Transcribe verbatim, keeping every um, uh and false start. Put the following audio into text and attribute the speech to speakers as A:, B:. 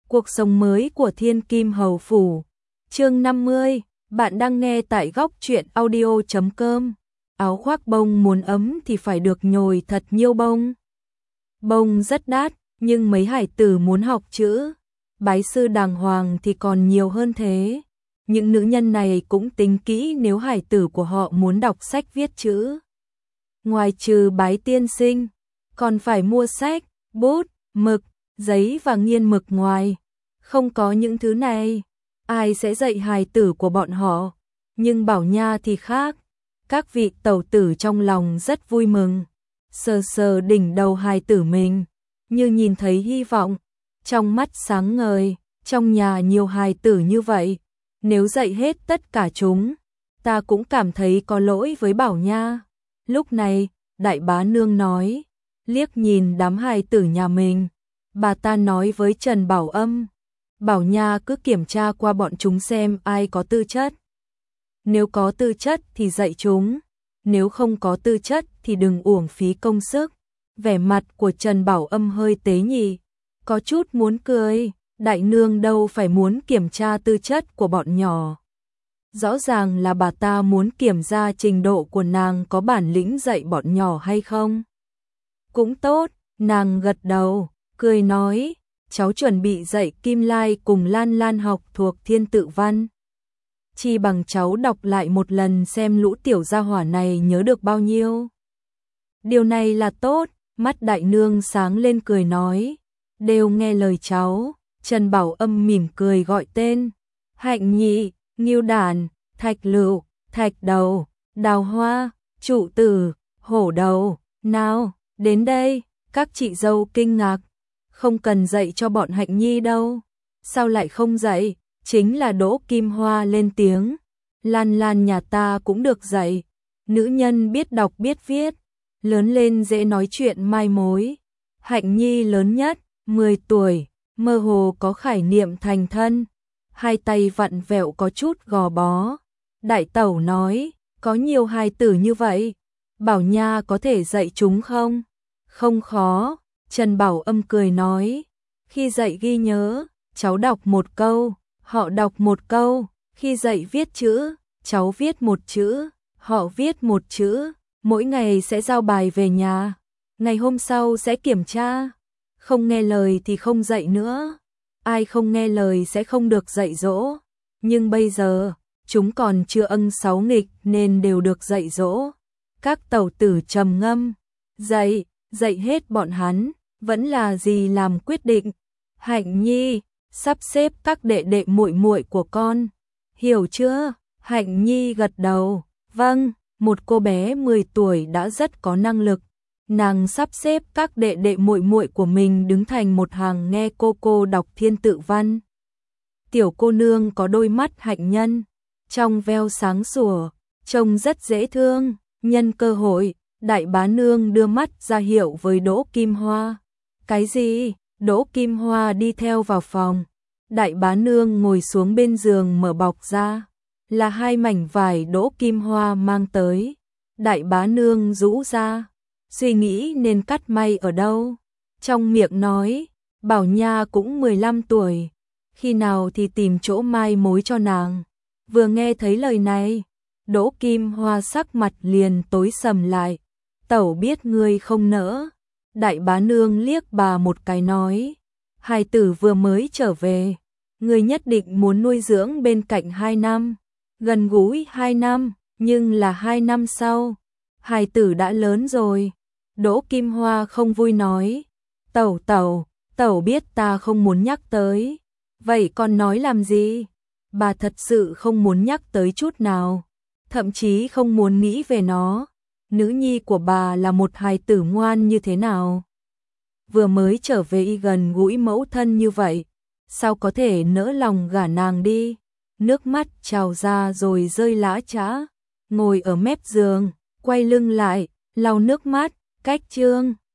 A: Cuộc sống mới của Thiên Kim Hầu Phủ. Chương năm mươi, bạn đang nghe tại góc truyện audio chấm com. Áo khoác bông muốn ấm thì phải được nhồi thật nhiều bông. Bông rất đắt, nhưng mấy hải tử muốn học chữ, bái sư đàng hoàng thì còn nhiều hơn thế. Những nữ nhân này cũng tính kỹ nếu hải tử của họ muốn đọc sách viết chữ. Ngoài trừ bái tiên sinh, còn phải mua sách, bút, mực, giấy và nghiên mực ngoài. Không có những thứ này, ai sẽ dạy hài tử của bọn họ? Nhưng Bảo Nha thì khác. Các vị tẩu tử trong lòng rất vui mừng, sờ sờ đỉnh đầu hài tử mình, như nhìn thấy hy vọng, trong mắt sáng ngời. Trong nhà nhiều hài tử như vậy, nếu dạy hết tất cả chúng, ta cũng cảm thấy có lỗi với Bảo Nha. Lúc này, đại bá nương nói, liếc nhìn đám hài tử nhà mình, bà ta nói với Trần Bảo Âm, Bảo Nha cứ kiểm tra qua bọn chúng xem ai có tư chất. Nếu có tư chất thì dạy chúng, nếu không có tư chất thì đừng uổng phí công sức. Vẻ mặt của Trần Bảo Âm hơi tế nhị, có chút muốn cười. Đại nương đâu phải muốn kiểm tra tư chất của bọn nhỏ. Rõ ràng là bà ta muốn kiểm tra trình độ của nàng có bản lĩnh dạy bọn nhỏ hay không. Cũng tốt, nàng gật đầu, cười nói, cháu chuẩn bị dạy Kim Lai cùng Lan Lan học thuộc Thiên Tự Văn. Chi bằng cháu đọc lại một lần xem lũ tiểu gia hỏa này nhớ được bao nhiêu. Điều này là tốt, mắt đại nương sáng lên cười nói, đều nghe lời cháu. Trần Bảo Âm mỉm cười gọi tên, Hạnh Nhị, Ngưu Đản, Thạch Lựu, Thạch Đầu, Đào Hoa, Trụ Tử, Hổ Đầu. Nào, đến đây. Các chị dâu kinh ngạc, không cần dạy cho bọn Hạnh Nhi đâu. Sao lại không dạy? Chính là Đỗ Kim Hoa lên tiếng, Lan Lan nhà ta cũng được dạy. Nữ nhân biết đọc biết viết, lớn lên dễ nói chuyện mai mối. Hạnh Nhi lớn nhất, mười tuổi, mơ hồ có khải niệm thành thân, hai tay vặn vẹo có chút gò bó. Đại tẩu nói, có nhiều hài tử như vậy, Bảo Nha có thể dạy chúng không? Không khó. Trần Bảo Âm cười nói, khi dạy ghi nhớ, cháu đọc một câu, họ đọc một câu. Khi dạy viết chữ, cháu viết một chữ, họ viết một chữ. Mỗi ngày sẽ giao bài về nhà, ngày hôm sau sẽ kiểm tra. Không nghe lời thì không dạy nữa. Ai không nghe lời sẽ không được dạy dỗ. Nhưng bây giờ, chúng còn chưa ân sáu nghịch nên đều được dạy dỗ. Các tẩu tử trầm ngâm, dạy, dạy hết bọn hắn, vẫn là gì làm quyết định. Hạnh Nhi, sắp xếp các đệ đệ muội muội của con, hiểu chưa? Hạnh Nhi gật đầu, vâng. Một cô bé mười tuổi đã rất có năng lực. Nàng sắp xếp các đệ đệ muội muội của mình đứng thành một hàng nghe cô cô đọc Thiên Tự Văn. Tiểu cô nương có đôi mắt hạnh nhân, trong veo sáng sủa, trông rất dễ thương. Nhân cơ hội, đại bá nương đưa mắt ra hiệu với Đỗ Kim Hoa. Cái gì? Đỗ Kim Hoa đi theo vào phòng. Đại bá nương ngồi xuống bên giường mở bọc ra, là hai mảnh vải Đỗ Kim Hoa mang tới. Đại bá nương rũ ra, suy nghĩ nên cắt may ở đâu. Trong miệng nói, Bảo Nha cũng mười lăm tuổi, khi nào thì tìm chỗ mai mối cho nàng. Vừa nghe thấy lời này, Đỗ Kim Hoa sắc mặt liền tối sầm lại. Tẩu biết ngươi không nỡ. Đại bá nương liếc bà một cái nói, hài tử vừa mới trở về, ngươi nhất định muốn nuôi dưỡng bên cạnh hai năm. Gần gũi hai năm, nhưng là hai năm sau, hài tử đã lớn rồi. Đỗ Kim Hoa không vui nói, tẩu tẩu, tẩu biết ta không muốn nhắc tới, vậy con nói làm gì? Bà thật sự không muốn nhắc tới chút nào, thậm chí không muốn nghĩ về nó. Nữ nhi của bà là một hài tử ngoan như thế nào? Vừa mới trở về y gần gũi mẫu thân như vậy, sao có thể nỡ lòng gả nàng đi? Nước mắt trào ra rồi rơi lã chã, ngồi ở mép giường, quay lưng lại, lau nước mắt, cách chương.